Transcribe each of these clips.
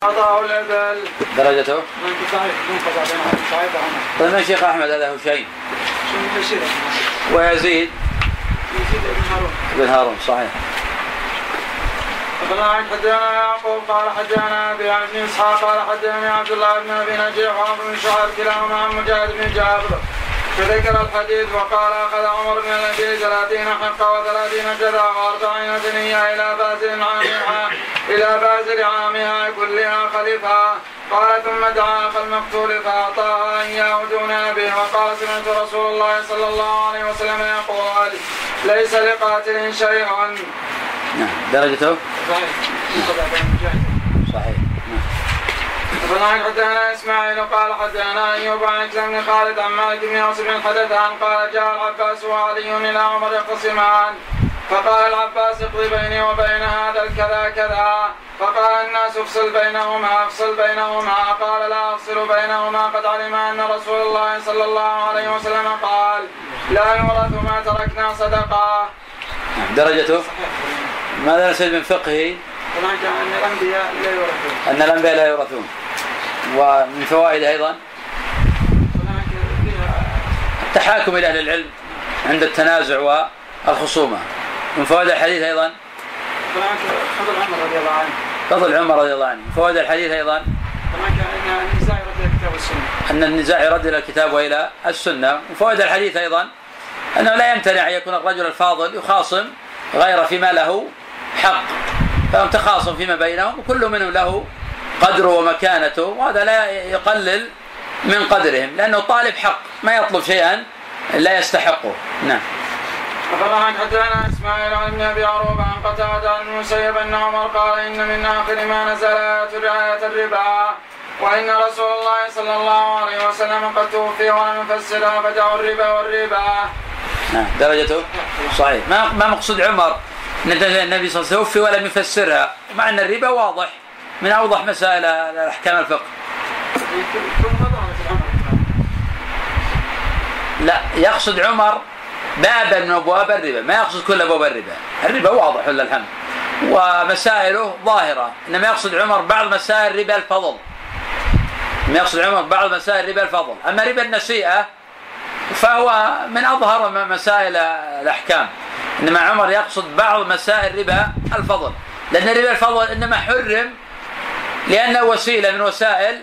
قضاء الإبل. درجته؟ طيب من شيخ أحمد هذا هو شيء ويزيد بن هارون صحيح. حدثنا يعقوب قال حدثنا أبي عن ابن إسحاق قال حدثني عبد الله بن أبي نجيح وعمر بن شعيب كلاهما عن مجاهد بن جابر فذكر الحديث وقال أخذ عمر بن النبي 30 حقة و30 جذع و40 ثنية إلى بازل عامها كلها خلفها. قال ثم دعا أخ المقتول فأعطاها إياه دون أبيه وقال سمعت رسول الله صلى الله عليه وسلم يقول ليس لقاتل شيء. درجته؟ صحيح. فنعن حدثنا إسماعيل قال حدثنا أيوب عن إكرام بن خالد عن مالك بن يوسف بن حدثان قال جاء العباس وعلي إلى عمر يختصمان فقال العباس اقضي بيني وبين هذا الكذا كذا فقال الناس افصل بينهما قال لا أفصل بينهما قد علم أن رسول الله صلى الله عليه وسلم قال لا يورث ما تركنا صدقة. درجته؟ ماذا نسأل من فقهه؟ أن الأنبياء لا يورثون. ومن فوائد أيضا التحاكم إلى أهل العلم عند التنازع والخصومة. من فوائد الحديث أيضا فضل عمر رضي الله عنه. من فوائد الحديث أيضا أن النزاع يرد إلى الكتاب وإلى السنة. من فوائد الحديث أيضا أنه لا يمتنع أن يكون الرجل الفاضل يخاصم غير فيما له حق فهم تخاصم فيما بينهم وكل منهم له قدره ومكانته وهذا لا يقلل من قدرهم لأنه طالب حق ما يطلب شيئا لا يستحقه. نعم. فضلا حدثنا إسماعيل عن ابن أبي عروبة عن قتادة عن المسيب أن عمر قال إن من آخر ما نزل آية الربا وإن رسول الله صلى الله عليه وسلم قد توفي ولم يفسرها فدعوا الربا والربا. درجته صحيح. ما مقصود عمر أن النبي صلى الله عليه وسلم توفي ولم يفسرها مع أن الربا واضح من أوضح مسائل أحكام الفقه. لا يقصد عمر بابا من أبواب الربا ما يقصد كل أبواب الربا. الربا واضح لله الحمد ومسائله ظاهرة إنما يقصد عمر بعض مسائل ربا الفضل. ما يقصد عمر بعض مسائل ربا الفضل. أما ربا النسيئة فهو من أظهر مسائل الأحكام إنما عمر يقصد بعض مسائل ربا الفضل لأن ربا الفضل إنما حرم لأنه وسيلة من وسائل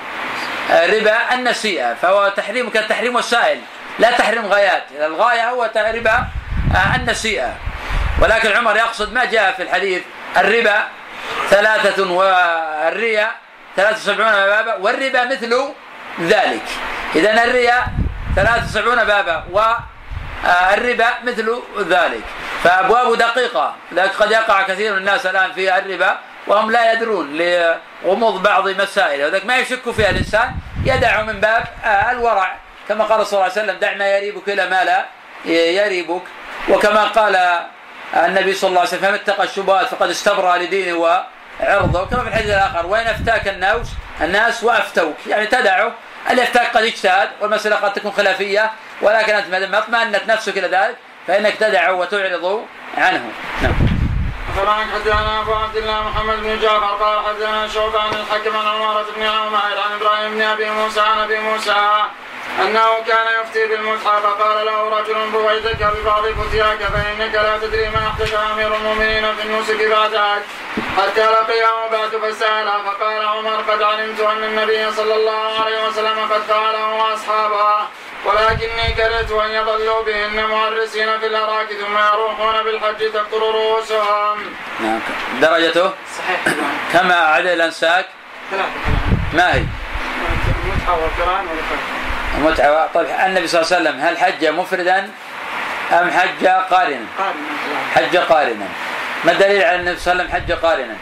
ربا النسيئة فهو تحريم كتحريم وسائل لا تحريم غايات. الغاية هو ربا النسيئة ولكن عمر يقصد ما جاء في الحديث الربا 3 والريا 73 بابا والربا مثل ذلك. إذن الريا 73 بابا والربا مثل ذلك فأبواب دقيقة قد يقع كثير من الناس الآن في الربا وهم لا يدرون لغموض بعض مسائل وذلك ما يشك فيها الإنسان يدعه من باب الورع كما قال صلى الله عليه وسلم دع ما يريبك إلى ما لا يريبك وكما قال النبي صلى الله عليه وسلم اتقى الشبهات فقد استبرأ لدينه وعرضه وكما في الحديث الآخر وإن أفتاك الناس وأفتوك يعني تدعه الإفتاء قد اجتهد والمسألة قد تكون خلافية ولكن أنت ما اطمأنت نفسك إلى ذلك فإنك تدعه وتعرض عنه. نعم. فلان حدثنا أبو عبد الله محمد بن جعفر قال حدثنا شعبة عن الحكم عن عمارة بن عمير عن إبراهيم بن أبي موسى عن أبي موسى أنه كان يفتي بالمتعة فقال له رجل بويتك ببعض فتياك فإنك لا تدري ما أحدث أمير المؤمنين في النسك بعدك حتى لقيه بعد فسأله فقال عمر قد علمت أن النبي صلى الله عليه وسلم قد فعله وأصحابه ولكني كرهت أن يضلوا بهن معرسين في الأراك ثم يروحون بالحج تقطر رؤوسهم. درجته صحيح. كما عدد الأنساك 3 ما هي؟ المتعة والقران المتعة. طيب النبي صلى الله عليه وسلم هل حج مفردا أم حج قارنا؟ حج قارنا. ما الدليل على النبي صلى الله عليه وسلم حج قارنا؟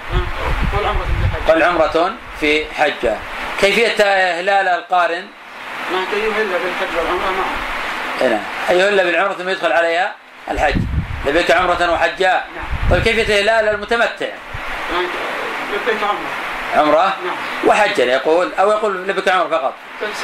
قل عمرة في حجة. كيفية هلال القارن؟ ما يهل بالحج والعمرة معه. يهل بالعمرة ثم يدخل عليها الحج. لبيك عمرة وحجاء. طيب كيفية هلال المتمتع؟ لبيك عمرة وحجا يقول أو يقول لبيك عمرة فقط.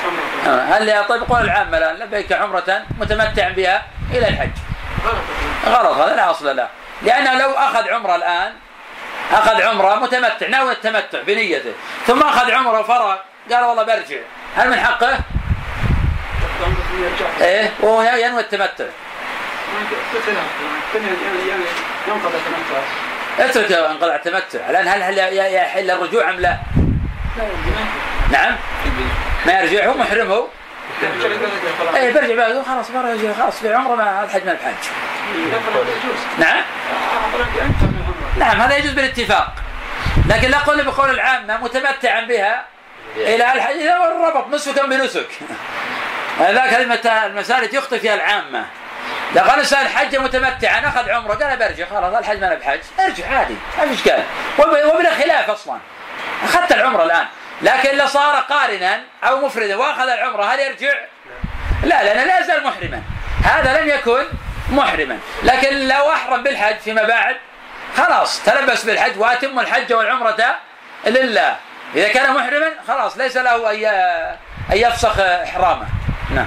هل طيب قول العام الآن لبيك عمرة متمتع بها إلى الحج؟ غلط هذا لا أصل له لأنه لو أخذ عمرة الآن أخذ عمره متمتع، ناوي التمتع بنيته، ثم أخذ عمره وفرغ قال والله برجع، هل من حقه؟ إيه وهو ينوي التمتع. اترك انقطع التمتع الآن، هل يحل الرجوع أم لا؟ نعم ما يرجع، هو محرم هو. ايه برجع بعده خلاص برجع خلاص في عمره مع الحج من الحج. نعم نعم هذا يجوز بالاتفاق، لكن لا قول بقول العامة متمتعا بها إلى الحج إذا ربط نسكا بنسك، ذاك هذه المسائل يخطئ فيها العامة. لو قال الإنسان الحج متمتعا أخذ عمره قال برجع خلاص الحج ما بحج، ارجع عادي ما في إشكال، وبلا خلاف أصلا أخذت العمرة الآن. لكن لو صار قارنا أو مفردا وأخذ العمرة هل يرجع؟ لا لأنه لا يزال محرما، هذا لم يكن محرما. لكن لو أحرم بالحج فيما بعد خلاص تلبس بالحج وأتم الحج والعمرة لله. إذا كان محرما خلاص ليس له أن يفسخ إحرامه. نعم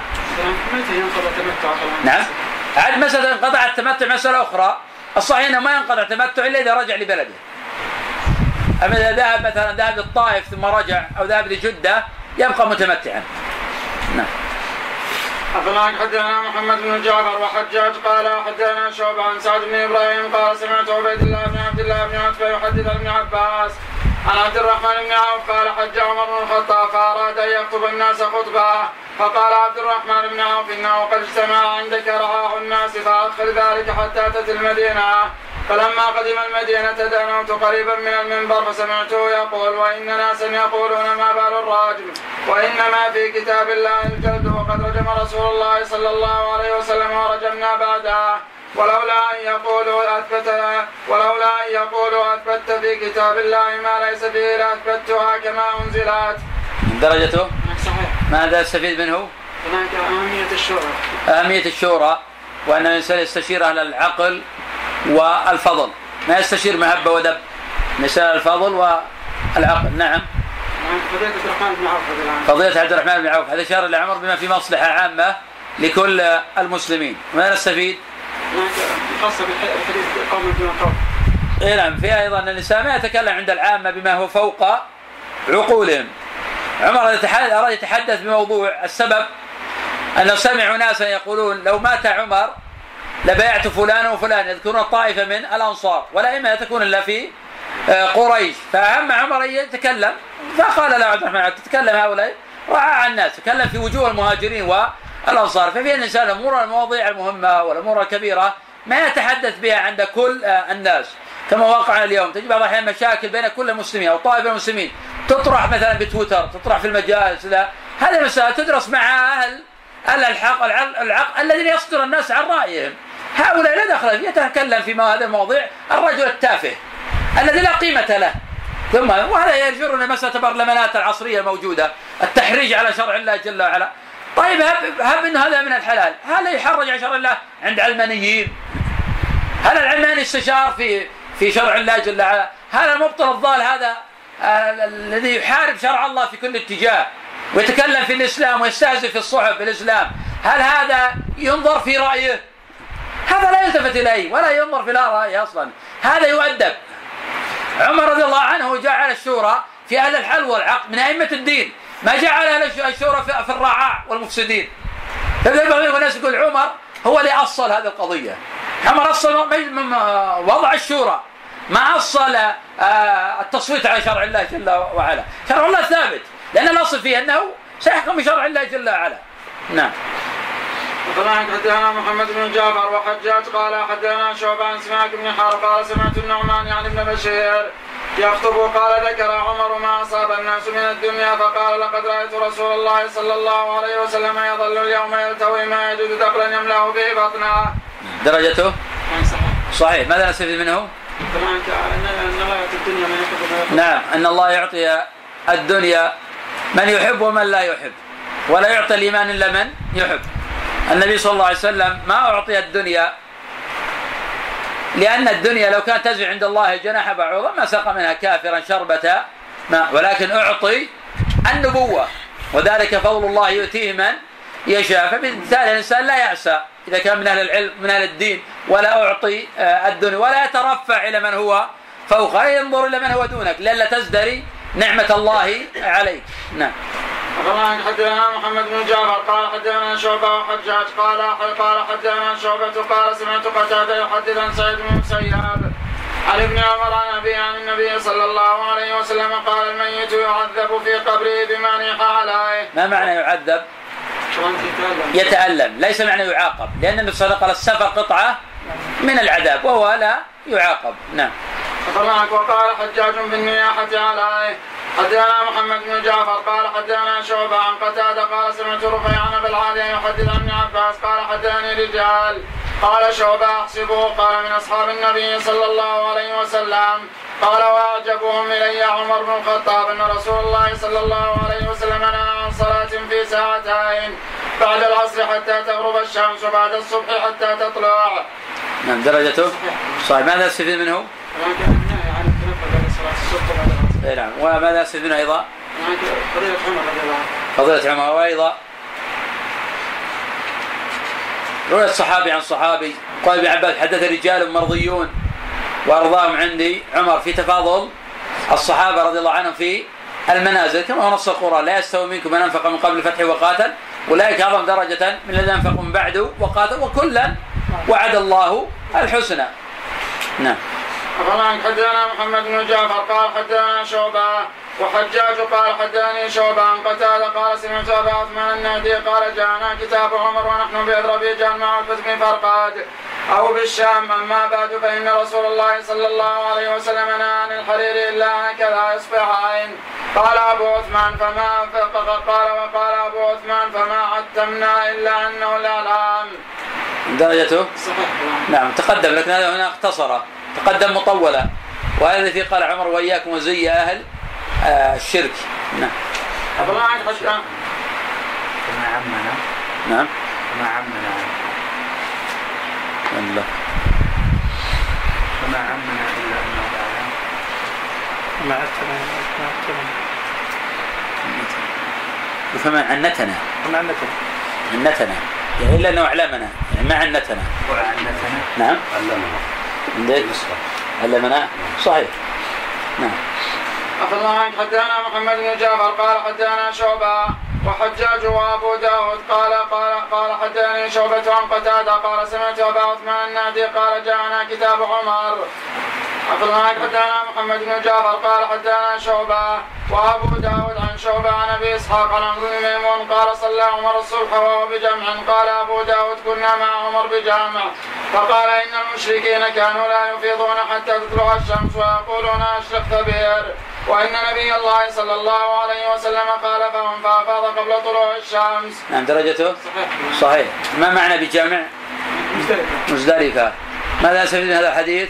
نعم عاد مسألة انقطع التمتع مسألة أخرى، الصحيح أنه ما ينقطع التمتع إلا إذا رجع لبلده. أما إذا ذهب مثلا ذهب للطائف ثم رجع أو ذهب لجدة يبقى متمتعا. نعم. أخبرنا حدثنا محمد بن جعفر وحجاج قال حدثنا شعبة عن سعد بن إبراهيم قال سمعت عبيد الله بن عبد الله بن عتبة يحدث ابن عباس عن عبد الرحمن بن عوف قال حج عمر بن الخطاب فأراد أن يخطب الناس خطبة، فقال عبد الرحمن بن عوف إنه قد اجتمع عندك رعاع الناس فأدخل ذلك حتى أتت المدينة. فلما قدم المدينة دنوت قريبا من المنبر فسمعته يقول وإن ناسا يقولون ما بال الراجم وإنما في كتاب الله الجلد وقد رجم رسول الله صلى الله عليه وسلم ورجمنا بعده ولولا أن يقولوا أثبت في كتاب الله ما ليس فيه لأثبتها كما أنزلت. درجته صحيح. ماذا استفيد منه؟ هناك أهمية الشورى وأن الإنسان يستشير أهل العقل والفضل، ما يستشير مهبة ودب، مثال الفضل والعقل. نعم. فضيلة عبد الرحمن بن عوف هذا إشارة لعمر بما في مصلحة عامة لكل المسلمين. ما نستفيد؟ خاصة بالحديث قوم دون قوم. إيه نعم فيها أيضا أن الإنسان ما يتكلم عند العامة بما هو فوق عقولهم. عمر أراد يتحدث بموضوع السبب أنه سمعوا ناسا يقولون لو مات عمر لبايعت فلان وفلان، يذكرون الطائفة من الأنصار ولا إما تكون إلا في قريش، فأهم عمر يتكلم فقال له عبد الرحمن تتكلم هؤلاء رعاع الناس، تكلم في وجوه المهاجرين والأنصار. ففي الإنسان الأمور المواضيع المهمة والأمور الكبيرة ما يتحدث بها عند كل الناس، كما واقع اليوم تجد بعض الأحيان مشاكل بين كل المسلمين أو طائفة المسلمين تطرح مثلا بتويتر، تطرح في المجالس، هذه المسائل تدرس مع أهل الحق الذين يصدر الناس عن رأيهم. هؤلاء لا دخل فيه، يتكلم في هذه المواضيع الرجل التافه الذي لا قيمة له. ثم وهذا يجرنا مسألة البرلمانات العصرية الموجودة، التحريج على شرع الله جل وعلا. طيب هب إن هذا من الحلال، هل يحرج على شرع الله عند علمانيين؟ هل العلماني استشار في شرع الله جل وعلا؟ هل المبطل الضال هذا الذي يحارب شرع الله في كل اتجاه ويتكلم في الإسلام ويستهزئ في الصحف بالإسلام، هل هذا ينظر في رأيه؟ هذا لا يلتفت إليه ولا ينظر في لا رأيه أصلا، هذا يؤدب. عمر رضي الله عنه جعل الشورى في أهل الحل والعقد من أئمة الدين، ما جعل أهل الشورى في الرعاع والمفسدين. فبعض الناس يقول عمر هو اللي أصل هذه القضية، عمر أصل وضع الشورى، ما أصل التصويت على شرع الله جل وعلا. شرع الله ثابت لأن الأصل فيه أنه سيحكم بشرع الله جل وعلا. نعم. وقال حدثنا محمد بن جعفر وحجاج قال حدثنا شعبة عن سماك بن حرب قال سمعت النعمان يعني ابن بشير يخطب قال ذكر عمر ما أصاب الناس من الدنيا فقال لقد رأيت رسول الله صلى الله عليه وسلم يظل اليوم يلتوي ما يجد دقلا يملأه به بطنه. درجته صحيح. ماذا نستفيد منه؟ نعم أن الله يعطي الدنيا من يحب ومن لا يحب، ولا يعطي الإيمان إلا من يحب. النبي صلى الله عليه وسلم ما أعطي الدنيا لأن الدنيا لو كانت تزع عند الله جناح بعوضة ما سقى منها كافرا شربة ماء، ولكن أعطي النبوة وذلك فضل الله يؤتيه من يشاء. فبالتالي الإنسان لا يعسى إذا كان من أهل العلم من أهل الدين ولا أعطي الدنيا، ولا يترفع إلى من هو فوقه ينظر إلى من هو دونك لئلا تزدري نعمة الله عليك. نعم. حدثنا محمد بن جعفر قال حدثنا شعبة وحجاج قال حدثنا شعبة قال سمعت قتادة يحدث عن سعيد بن المسيب عن ابن عمر عن أبي عن النبي صلى الله عليه وسلم قال الميت يعذب في قبره بما نيح عليه. ما معنى يعذب؟ يتألم، ليس معنى يعاقب، لأن النبي صلى الله عليه وسلم قال السفر قطعة من العذاب وهو لا يعاقب. نعم. وقال حجاج بالنياحة عليه. حدثنا محمد بن جعفر قال حدثنا شعبة عن قتادة قال سمعت رفيعا بالعالية يحدث عن ابن عباس قال حدثني رجال قال شعبة أحسبه قال من أصحاب النبي صلى الله عليه وسلم قال وأعجبهم إلي عمر بن الخطاب أن رسول الله صلى الله عليه وسلم نهى عن صلاة في ساعتين بعد العصر حتى تغرب الشمس وبعد الصبح حتى تطلع. نعم درجته صحيح. ماذا نستفيد منه؟ نعم. وماذا نستفيد منه أيضا؟ فضيلة عمر. وأيضا رؤية الصحابي عن صحابي قال ابن عباس حدث رجال مرضيون وأرضاهم عندي عمر في تفاضل الصحابة رضي الله عنهم في المنازل كما هو نص القرآن لا يستوي منكم من أنفق من قبل الفتح وقاتل أولئك أعظم درجة من الذين أنفقوا من بعده وقاتل وكلا وعد الله الحسنى. نعم. حدثنا محمد بن جعفر قال حدثنا شعبة وحجاج قال حدثني شعبة عن قتادة قال سمعت أبا عثمان النهدي قال جاءنا كتاب عمر ونحن بأذربيجان مع عتبة بن فرقاد أو بالشام. أما بعد فإن رسول الله صلى الله عليه وسلم نهى عن الحرير إلا هكذا إصبعين. قال أبو عثمان وقال أبو عثمان فما عتمنا إلا أنه الإعلام. درجته صحيح. نعم تقدم لكن هذا هنا اختصره تقدم مطولة وهذا الذي قال عمر وإياكم وزي أهل الشرك. نعم. كما عمنا. نعم. كما عمنا. الله. كما عمنا إلا أنه الأعلام. كما عتنا. فما عنتنا. كما عنتنا. يعني إلا أنه أعلمنا يعني ما عنتنا. وعنتنا. نعم. علمنا. عندك. علمنا. صحيح. نعم. أخذنا عنك حدثنا محمد بن جعفر قال حدثنا شعبة وحجاج وأبو داود قال حدثني شعبة عن قتادة قال سمعت أبا عثمان النهدي قال جاءنا كتاب عمر. أخذنا عنك حدثنا محمد بن جعفر قال حدثنا شعبة وأبو داود عن شعبة عن أبي إسحاق عن عمرو بن ميمون قال صلى عمر الصبح وهو بجمع. قال أبو داود كنا مع عمر بجامع فقال إن المشركين كانوا لا يفيضون حتى تطلع الشمس ويقولون أشرقت بئر وإن نبي الله صلى الله عليه وسلم خالفهم فأفاض قبل طلوع الشمس. نعم درجته صحيح. ما معنى بجامع؟ مزدلفة. ماذا نستفيد من هذا الحديث؟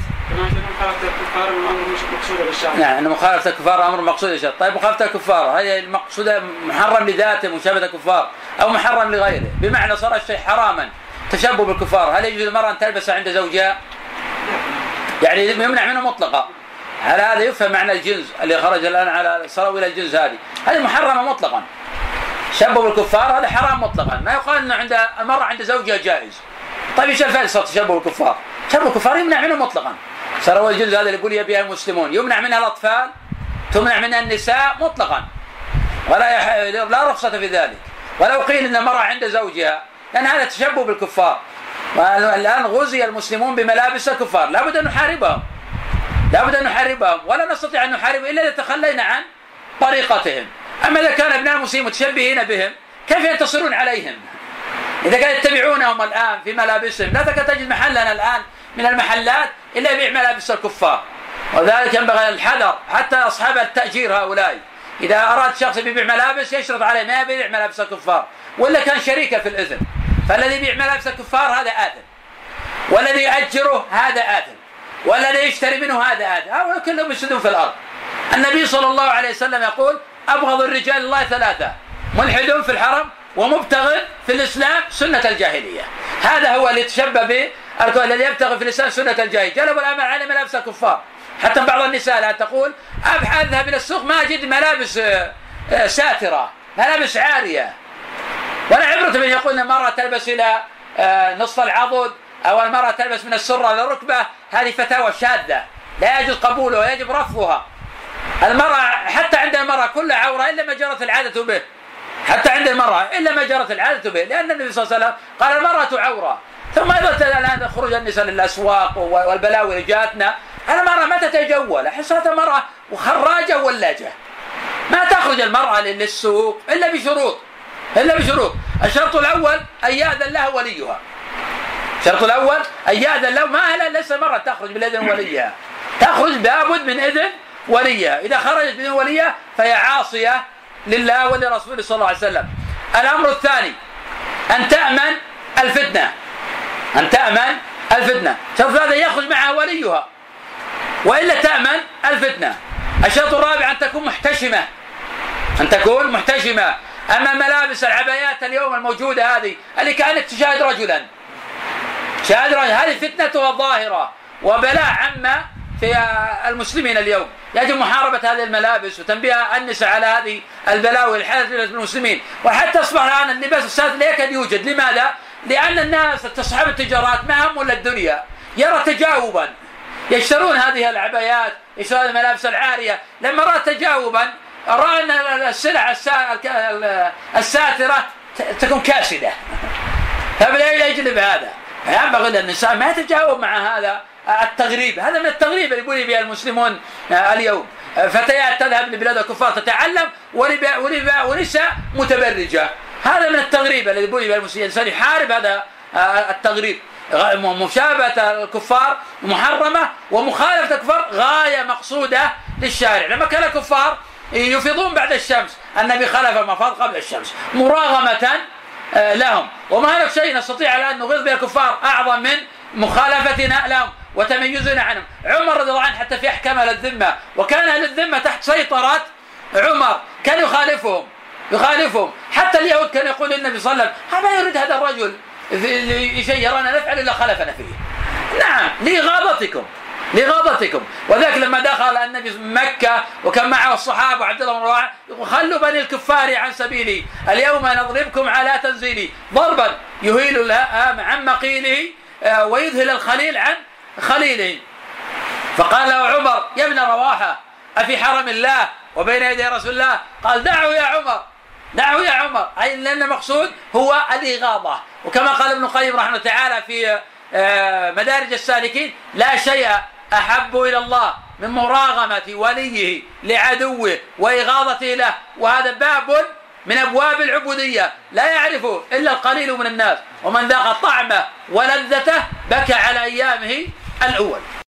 نعم أن مخالفة الكفار أمر مقصود للشرع. طيب مخالفة الكفار هذه المقصودة محرم لذاته مشابهة الكفار أو محرم لغيره بمعنى صار الشيء حراما تشبه بالكفار. هل يجوز المرأة أن تلبس عند زوجها؟ يعني يمنع منه مطلقا. على هذا يفهم معنى الجنس اللي خرج الآن على صاروا إلى الجنس هذه محرمة مطلقا. شبه بالكفار هذا حرام مطلقا. ما يقال أنه عند المرأة عند زوجها جائز. طيب ايش الفائدة صار تشبه بالكفار؟ تشبه الكفار يمنع منه مطلقا. صار الجنس هذا اللي يقول يبيها المسلمون يمنع منها الأطفال تمنع منها النساء مطلقا ولا لا رخصة في ذلك. ولو قيل أن المرأة عند زوجها لأن هذا تشبه بالكفار. والآن غزي المسلمون بملابس الكفار لابد أن نحاربهم ولا نستطيع أن نحاربهم إلا إذا تخلينا عن طريقتهم. أما إذا كان أبناء المسلمين متشبهين بهم كيف ينتصرون عليهم؟ إذا كانوا يتبعونهم الآن في ملابسهم لا تجد محلنا الآن من المحلات إلا يبيع ملابس الكفار. وذلك ينبغي الحذر حتى أصحاب التأجير هؤلاء إذا أراد شخص يبيع ملابس يشرط عليه ما يبيع ملابس الكفار ولا كان شريكه في الإثم. فالذي يبيع ملابس الكفار هذا آثم والذي يأجره هذا آثم والذي يشتري منه هذا آثم. هؤلاء كلهم يفسدون في الأرض. النبي صلى الله عليه وسلم يقول أبغض الرجال الله ثلاثة ملحد في الحرم ومبتغ في الإسلام سنة الجاهلية. هذا هو اللي تشبه به الذي يبتغي في الإسلام سنة الجاهلية. جلبوا الأمر على ملابس الكفار حتى بعض النساء لا تقول أذهب إلى السوق ما أجد ملابس ساترة ملابس عارية ولا عبرة من يقول أن المرأة تلبس إلى نصف العضد أو المرأة تلبس من السرة إلى الركبة. هذه فتاوى شاذة لا يجوز قبولها، يجب رفضها. المرأة حتى عند المرأة كل عورة إلا ما جرت العادة به، حتى عند المرأة إلا ما جرت العادة به، لأن النبي صلى الله عليه وسلم قال المرأة عورة. ثم أيضا الآن خروج النساء للأسواق والبلاوي اللي جاتنا، المرأة ما تتجول، حصلت المرأة وخراجة ولاجة، ما تخرج المرأة للسوق إلا بشروط. الشرط الأول أن يأذن لها وليها. الشرط الأول أن يأذن له، ما ليس المرأة تخرج بالإذن وليها، تخرج لابد من إذن وليها. إذا خرجت بدون وليها فهي عاصية لله ولرسوله صلى الله عليه وسلم. الأمر الثاني أن تأمن الفتنة. شرط هذا يخرج معها وليها وإلا تأمن الفتنة. الشرط الرابع أن تكون محتشمة. أما ملابس العبايات اليوم الموجودة هذه اللي كانت تشاهد رجلا، هذه فتنتها ظاهرة وبلاء عامة في المسلمين اليوم. يجب محاربة هذه الملابس وتنبيه النساء على هذه البلاوي الحادثة للمسلمين. وحتى أصبح الآن اللباس الساتر لا يكاد يوجد. لماذا؟ لأن الناس تصحب التجارات ما هم إلا الدنيا، يرى تجاوبا يشترون هذه العبايات، يشترون الملابس العارية. لما رأى تجاوبا رأى أن السلع الساترة تكون كاسدة، فبلا يجلب هذا. ينبغي للنساء ما يتجاوب مع هذا التغريب. هذا من التغريب اللي يقول بها المسلمون اليوم. فتيات تذهب لبلاد الكفار تتعلم ونساء متبرجة. هذا من التغريب الذي يقول بها المسلمين. الإنسان يحارب هذا التغريب. مشابهة الكفار محرمة، ومخالفة الكفار غاية مقصودة للشارع. لما كان الكفار يفيضون بعد الشمس، النبي خلف المفاض قبل الشمس مراغمة لهم. وما هناك شيء نستطيع الآن نغيظ به الكفار أعظم من مخالفتنا لهم وتميزنا عنهم. عمر رضي الله عنه حتى في أحكام أهل الذمة، وكان أهل الذمة تحت سيطرة عمر، كان يخالفهم. حتى اليهود كان يقول للنبي صلى الله عليه وسلم ما يريد هذا الرجل شيء يرانا نفعل إلا خلفنا فيه. نعم، لغاضتكم. وذلك لما دخل النبي مكة وكان معه الصحابة وعبد الله بن رواحة خلوا بني الكفار عن سبيلي، اليوم نضربكم على تنزيلي، ضربا يهيل الهام عن مقيله ويذهل الخليل عن خليله. فقال له عمر يا ابن رواحة أفي حرم الله وبين يدي رسول الله؟ قال دعوا يا عمر، أي لأن المقصود هو الإغاظة. وكما قال ابن القيم رحمه الله تعالى في مدارج السالكين لا شيء أحب إلى الله من مراغمة وليه لعدوه وإغاظته له. وهذا باب من أبواب العبودية لا يعرفه إلا القليل من الناس، ومن ذاق طعمه ولذته بكى على أيامه الأول.